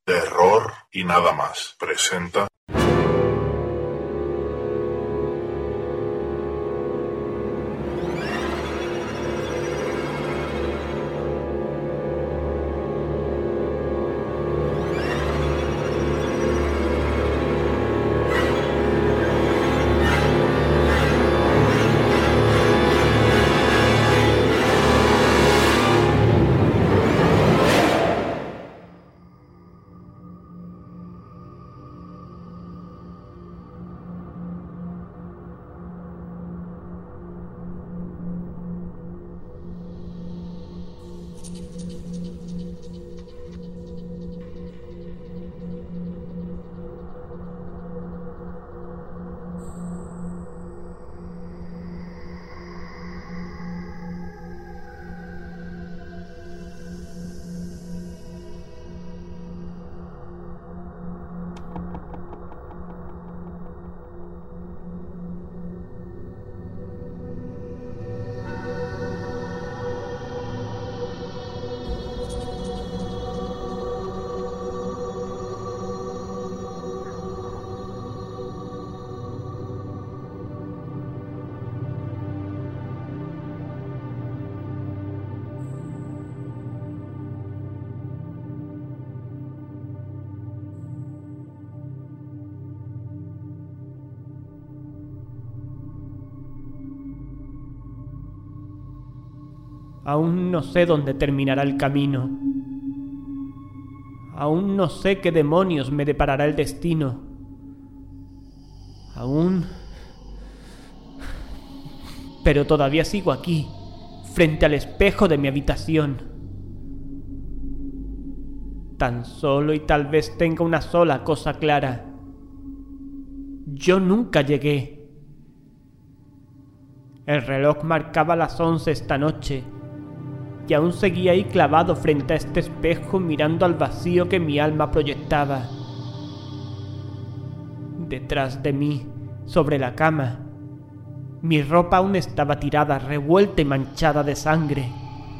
Terror y nada más presenta. Aún no sé dónde terminará el camino. Aún no sé qué demonios me deparará el destino. Pero todavía sigo aquí, frente al espejo de mi habitación. Tan solo y tal vez tenga una sola cosa clara. Yo nunca llegué. El reloj marcaba las 11 esta noche. Y aún seguía ahí clavado frente a este espejo mirando al vacío que mi alma proyectaba. Detrás de mí, sobre la cama, mi ropa aún estaba tirada, revuelta y manchada de sangre.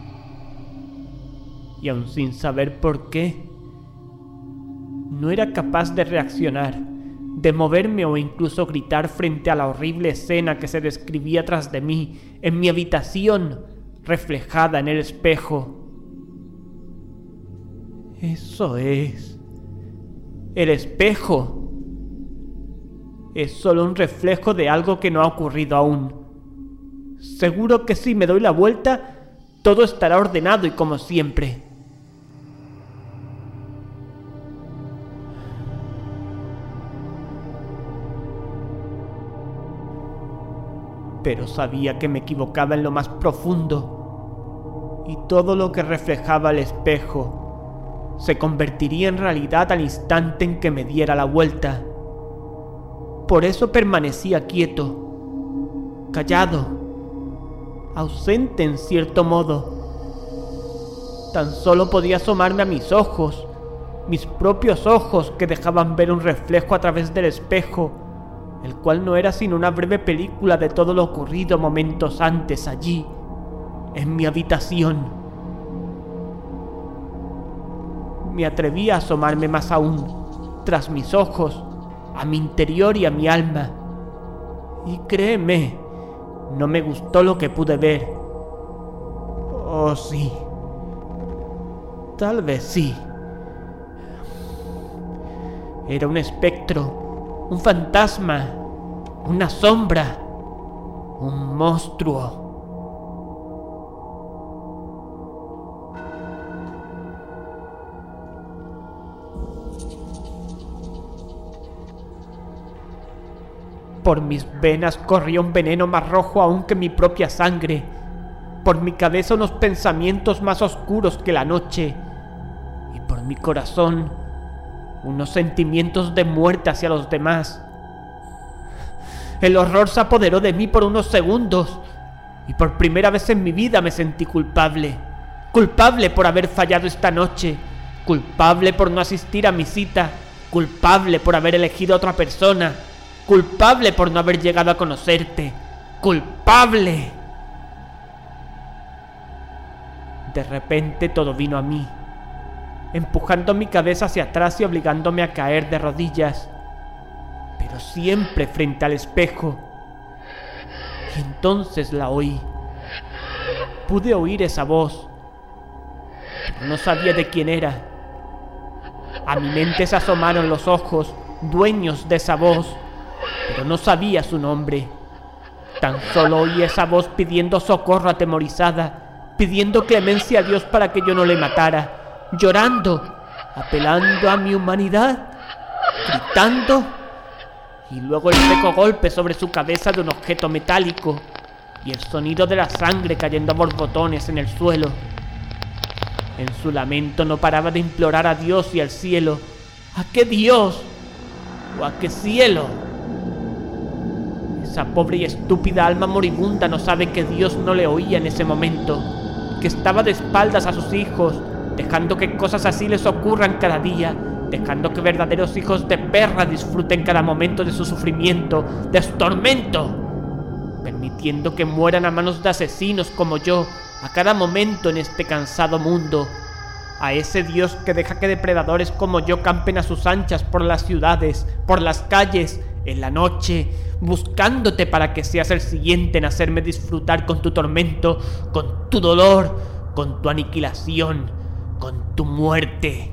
Y aún sin saber por qué, no era capaz de reaccionar, de moverme o incluso gritar frente a la horrible escena que se describía tras de mí, en mi habitación, reflejada en el espejo. Eso es. El espejo es solo un reflejo de algo que no ha ocurrido aún. Seguro que si me doy la vuelta, todo estará ordenado y como siempre. Pero sabía que me equivocaba en lo más profundo. Y todo lo que reflejaba el espejo se convertiría en realidad al instante en que me diera la vuelta. Por eso permanecía quieto, callado, ausente en cierto modo. Tan solo podía asomarme a mis ojos, mis propios ojos que dejaban ver un reflejo a través del espejo, el cual no era sino una breve película de todo lo ocurrido momentos antes allí, en mi habitación. Me atreví a asomarme más aún, tras mis ojos, a mi interior y a mi alma. Y créeme, no me gustó lo que pude ver. Oh, sí. Tal vez sí. Era un espectro, un fantasma, una sombra, un monstruo. Por mis venas corría un veneno más rojo aún que mi propia sangre. Por mi cabeza unos pensamientos más oscuros que la noche. Y por mi corazón unos sentimientos de muerte hacia los demás. El horror se apoderó de mí por unos segundos. Y por primera vez en mi vida me sentí culpable. Culpable por haber fallado esta noche. Culpable por no asistir a mi cita. Culpable por haber elegido a otra persona. Culpable por no haber llegado a conocerte. ¡Culpable! De repente todo vino a mí. empujando mi cabeza hacia atrás y obligándome a caer de rodillas, pero siempre frente al espejo. Y entonces la oí. Pude oír esa voz, pero no sabía de quién era. A mi mente se asomaron los ojos, dueños de esa voz, pero no sabía su nombre. Tan solo oí esa voz pidiendo socorro atemorizada, pidiendo clemencia a Dios para que yo no le matara, llorando, apelando a mi humanidad, gritando, y luego el seco golpe sobre su cabeza de un objeto metálico y el sonido de la sangre cayendo a borbotones en el suelo. En su lamento no paraba de implorar a Dios y al cielo. ¿A qué Dios? ¿O a qué cielo? Esa pobre y estúpida alma moribunda no sabe que Dios no le oía en ese momento, que estaba de espaldas a sus hijos, dejando que cosas así les ocurran cada día, dejando que verdaderos hijos de perra disfruten cada momento de su sufrimiento, de su tormento, permitiendo que mueran a manos de asesinos como yo, a cada momento en este cansado mundo. A ese Dios que deja que depredadores como yo campen a sus anchas por las ciudades, por las calles, en la noche, buscándote para que seas el siguiente en hacerme disfrutar con tu tormento, con tu dolor, con tu aniquilación, con tu muerte.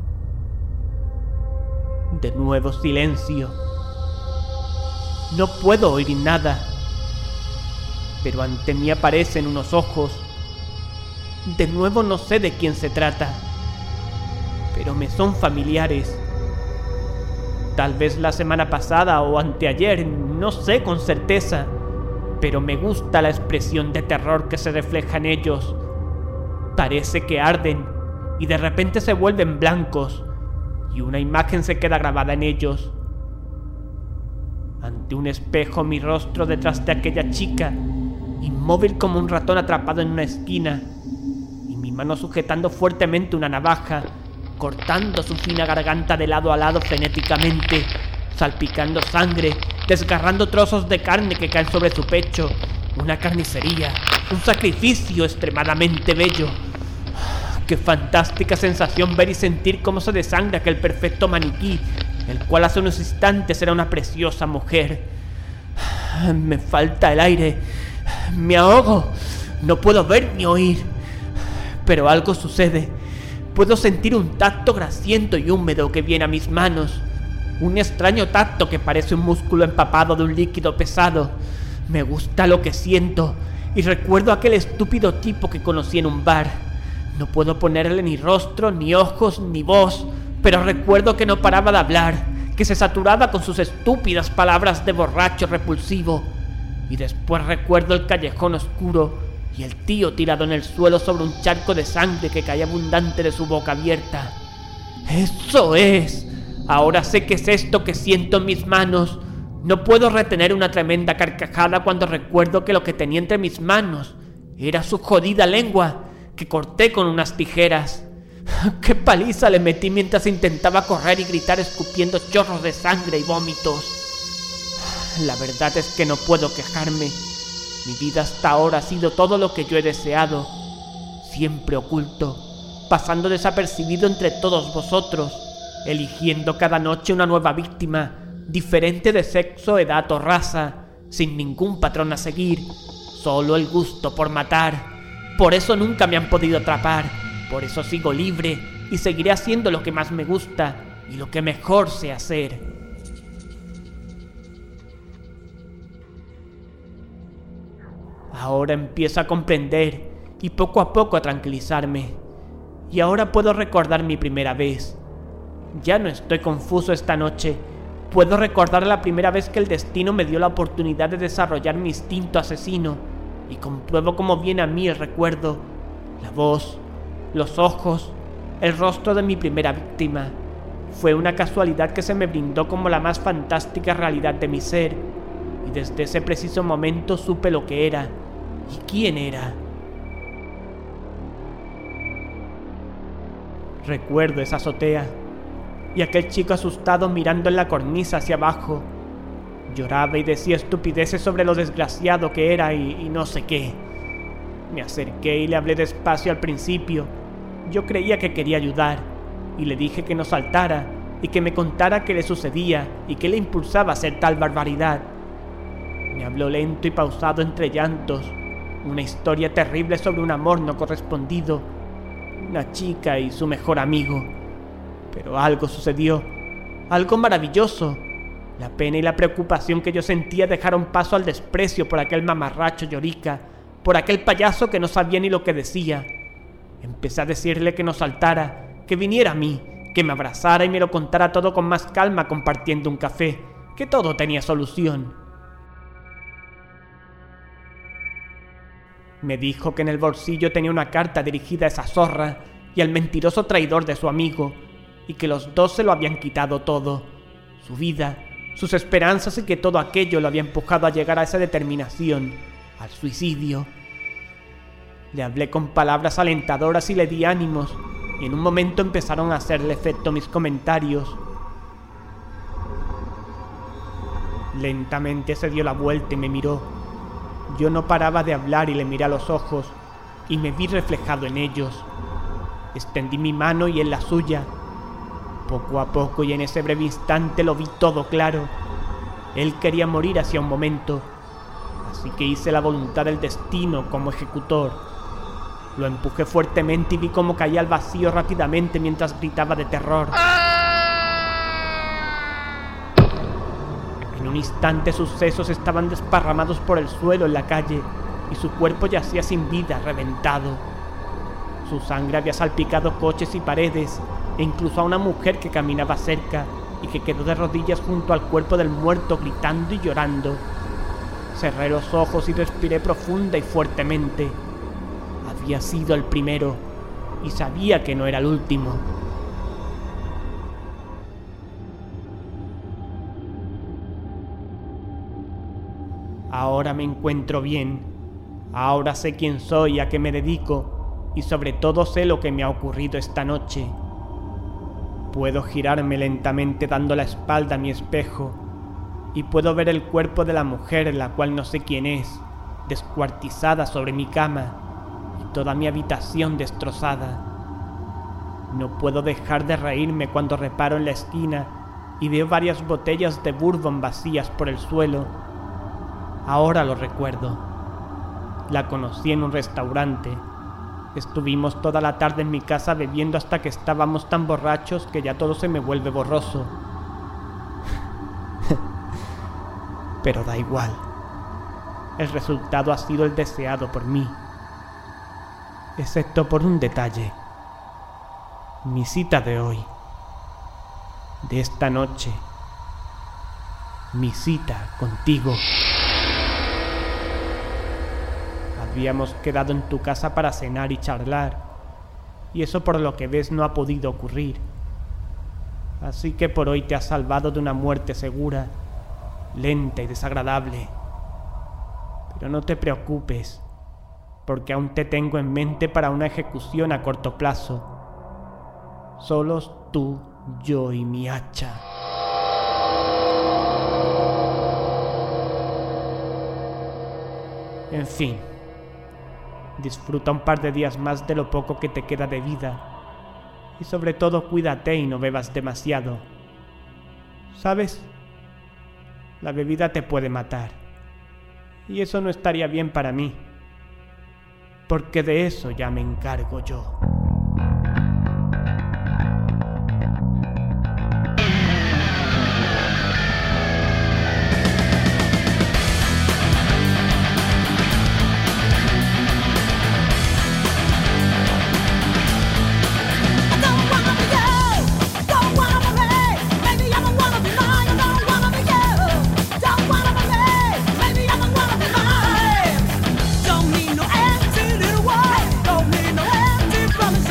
De nuevo silencio. No puedo oír nada, pero ante mí aparecen unos ojos. De nuevo no sé de quién se trata, pero me son familiares. Tal vez la semana pasada o anteayer, no sé con certeza, pero me gusta la expresión de terror que se refleja en ellos. Parece que arden y de repente se vuelven blancos y una imagen se queda grabada en ellos. Ante un espejo mi rostro detrás de aquella chica, inmóvil como un ratón atrapado en una esquina, y mi mano sujetando fuertemente una navaja, cortando su fina garganta de lado a lado frenéticamente, salpicando sangre, desgarrando trozos de carne que caen sobre su pecho. Una carnicería, un sacrificio extremadamente bello. Qué fantástica sensación ver y sentir cómo se desangra aquel perfecto maniquí, el cual hace unos instantes era una preciosa mujer. Me falta el aire, me ahogo, no puedo ver ni oír, pero algo sucede. Puedo sentir un tacto grasiento y húmedo que viene a mis manos, un extraño tacto que parece un músculo empapado de un líquido pesado. Me gusta lo que siento y recuerdo a aquel estúpido tipo que conocí en un bar. No puedo ponerle ni rostro, ni ojos, ni voz, pero recuerdo que no paraba de hablar, que se saturaba con sus estúpidas palabras de borracho repulsivo. Y después recuerdo el callejón oscuro y el tío tirado en el suelo sobre un charco de sangre que caía abundante de su boca abierta. ¡Eso es! Ahora sé qué es esto que siento en mis manos. No puedo retener una tremenda carcajada cuando recuerdo que lo que tenía entre mis manos era su jodida lengua, que corté con unas tijeras. ¡Qué paliza le metí mientras intentaba correr y gritar escupiendo chorros de sangre y vómitos! La verdad es que no puedo quejarme. Mi vida hasta ahora ha sido todo lo que yo he deseado, siempre oculto, pasando desapercibido entre todos vosotros, eligiendo cada noche una nueva víctima, diferente de sexo, edad o raza, sin ningún patrón a seguir, solo el gusto por matar. Por eso nunca me han podido atrapar, por eso sigo libre y seguiré haciendo lo que más me gusta y lo que mejor sé hacer. Ahora empiezo a comprender y poco a poco a tranquilizarme. Y ahora puedo recordar mi primera vez. Ya no estoy confuso esta noche. Puedo recordar la primera vez que el destino me dio la oportunidad de desarrollar mi instinto asesino. Y compruebo cómo viene a mí el recuerdo, la voz, los ojos, el rostro de mi primera víctima. Fue una casualidad que se me brindó como la más fantástica realidad de mi ser. Y desde ese preciso momento supe lo que era y quién era. Recuerdo esa azotea y aquel chico asustado mirando en la cornisa hacia abajo. Lloraba y decía estupideces sobre lo desgraciado que era y no sé qué. Me acerqué y le hablé despacio al principio. Yo creía que quería ayudar, y le dije que no saltara y que me contara qué le sucedía y qué le impulsaba a hacer tal barbaridad. Me habló lento y pausado entre llantos, una historia terrible sobre un amor no correspondido, una chica y su mejor amigo. Pero algo sucedió, algo maravilloso. La pena y la preocupación que yo sentía dejaron paso al desprecio por aquel mamarracho llorica, por aquel payaso que no sabía ni lo que decía. Empecé a decirle que no saltara, que viniera a mí, que me abrazara y me lo contara todo con más calma compartiendo un café, que todo tenía solución. Me dijo que en el bolsillo tenía una carta dirigida a esa zorra y al mentiroso traidor de su amigo, y que los dos se lo habían quitado todo, su vida, sus esperanzas, y que todo aquello lo había empujado a llegar a esa determinación, al suicidio. Le hablé con palabras alentadoras y le di ánimos, y en un momento empezaron a hacerle efecto mis comentarios. Lentamente se dio la vuelta y me miró. Yo no paraba de hablar y le miré a los ojos, y me vi reflejado en ellos. Extendí mi mano y él la suya. Poco a poco y en ese breve instante lo vi todo claro. Él quería morir hacía un momento, así que hice la voluntad del destino como ejecutor. Lo empujé fuertemente y vi cómo caía al vacío rápidamente mientras gritaba de terror. En un instante sus sesos estaban desparramados por el suelo en la calle y su cuerpo yacía sin vida, reventado. Su sangre había salpicado coches y paredes e incluso a una mujer que caminaba cerca y que quedó de rodillas junto al cuerpo del muerto gritando y llorando. Cerré los ojos y respiré profunda y fuertemente. Había sido el primero y sabía que no era el último. Ahora me encuentro bien. Ahora sé quién soy y a qué me dedico, y sobre todo sé lo que me ha ocurrido esta noche. Puedo girarme lentamente dando la espalda a mi espejo y puedo ver el cuerpo de la mujer, la cual no sé quién es, descuartizada sobre mi cama y toda mi habitación destrozada. No puedo dejar de reírme cuando reparo en la esquina y veo varias botellas de bourbon vacías por el suelo. Ahora lo recuerdo. La conocí en un restaurante. Estuvimos toda la tarde en mi casa bebiendo hasta que estábamos tan borrachos que ya todo se me vuelve borroso. Pero da igual. El resultado ha sido el deseado por mí. Excepto por un detalle. Mi cita de hoy. De esta noche. Mi cita contigo. Habíamos quedado en tu casa para cenar y charlar, y eso por lo que ves no ha podido ocurrir. Así que por hoy te has salvado de una muerte segura, lenta y desagradable. Pero no te preocupes, porque aún te tengo en mente para una ejecución a corto plazo. Solos tú, yo y mi hacha. En fin. Disfruta un par de días más de lo poco que te queda de vida. Y sobre todo cuídate y no bebas demasiado. ¿Sabes? La bebida te puede matar. Y eso no estaría bien para mí. Porque de eso ya me encargo yo. Don't need no empty little world. Don't need no empty promises.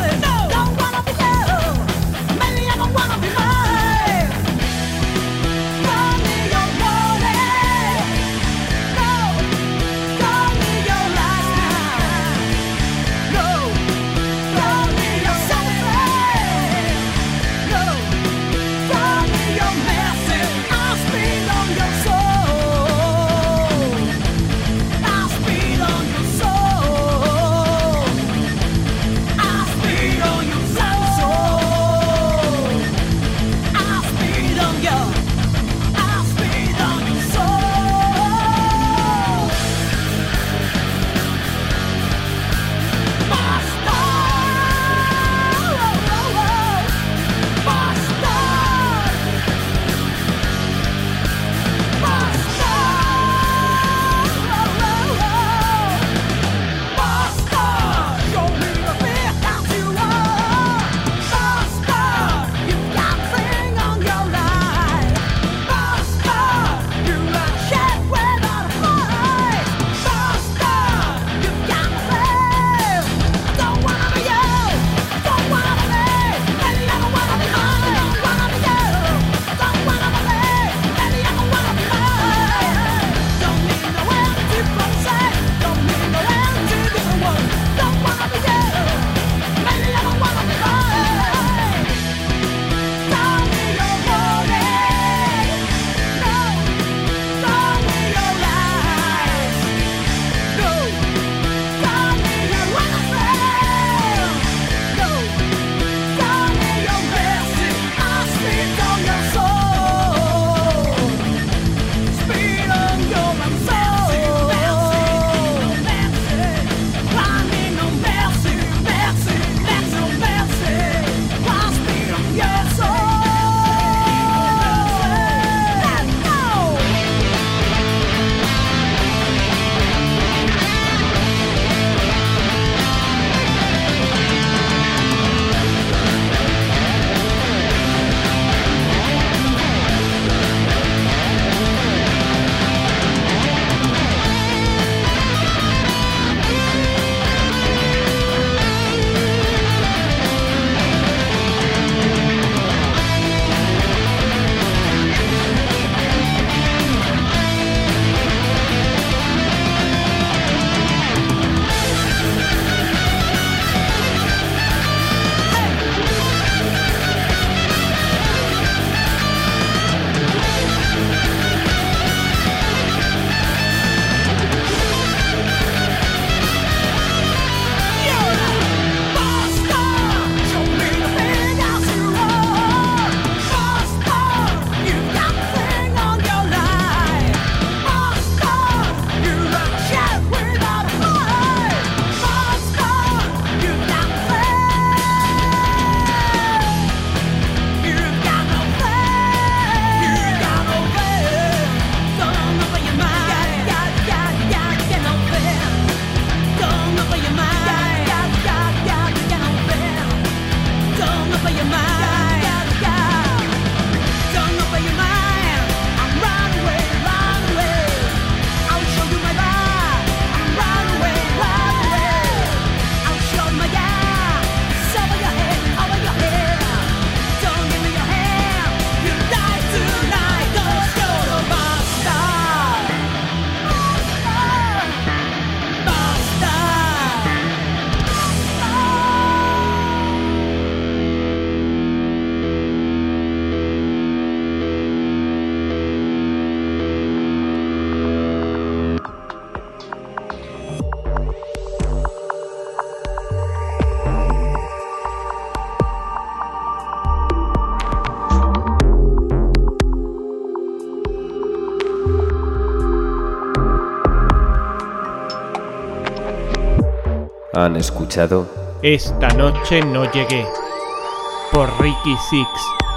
Han escuchado Esta noche no llegué, por Ricky Six.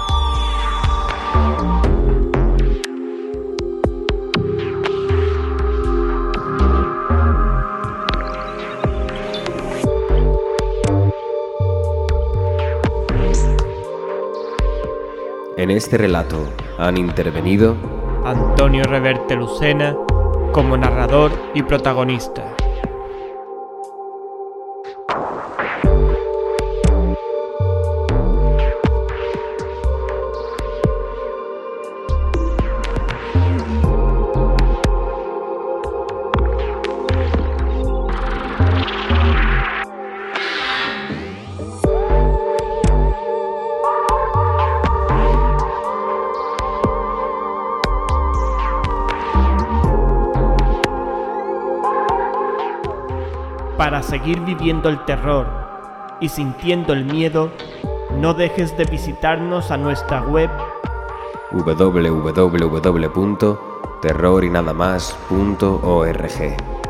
En este relato han intervenido Antonio Reverte Lucena como narrador y protagonista. Para seguir viviendo el terror y sintiendo el miedo, no dejes de visitarnos a nuestra web www.terrorinadamas.org.